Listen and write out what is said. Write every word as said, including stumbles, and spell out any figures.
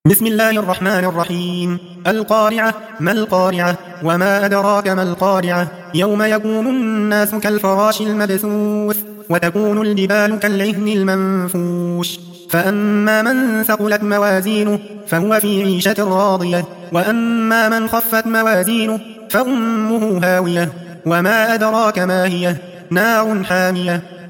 بسم الله الرحمن الرحيم. القارعة. ما القارعة؟ وما أدراك ما القارعة؟ يوم يكون الناس كالفراش المبثوث وتكون الجبال كالعهن المنفوش فأما من ثقلت موازينه فهو في عيشة راضية وأما من خفت موازينه فأمه هاوية وما أدراك ما هي؟ نار حامية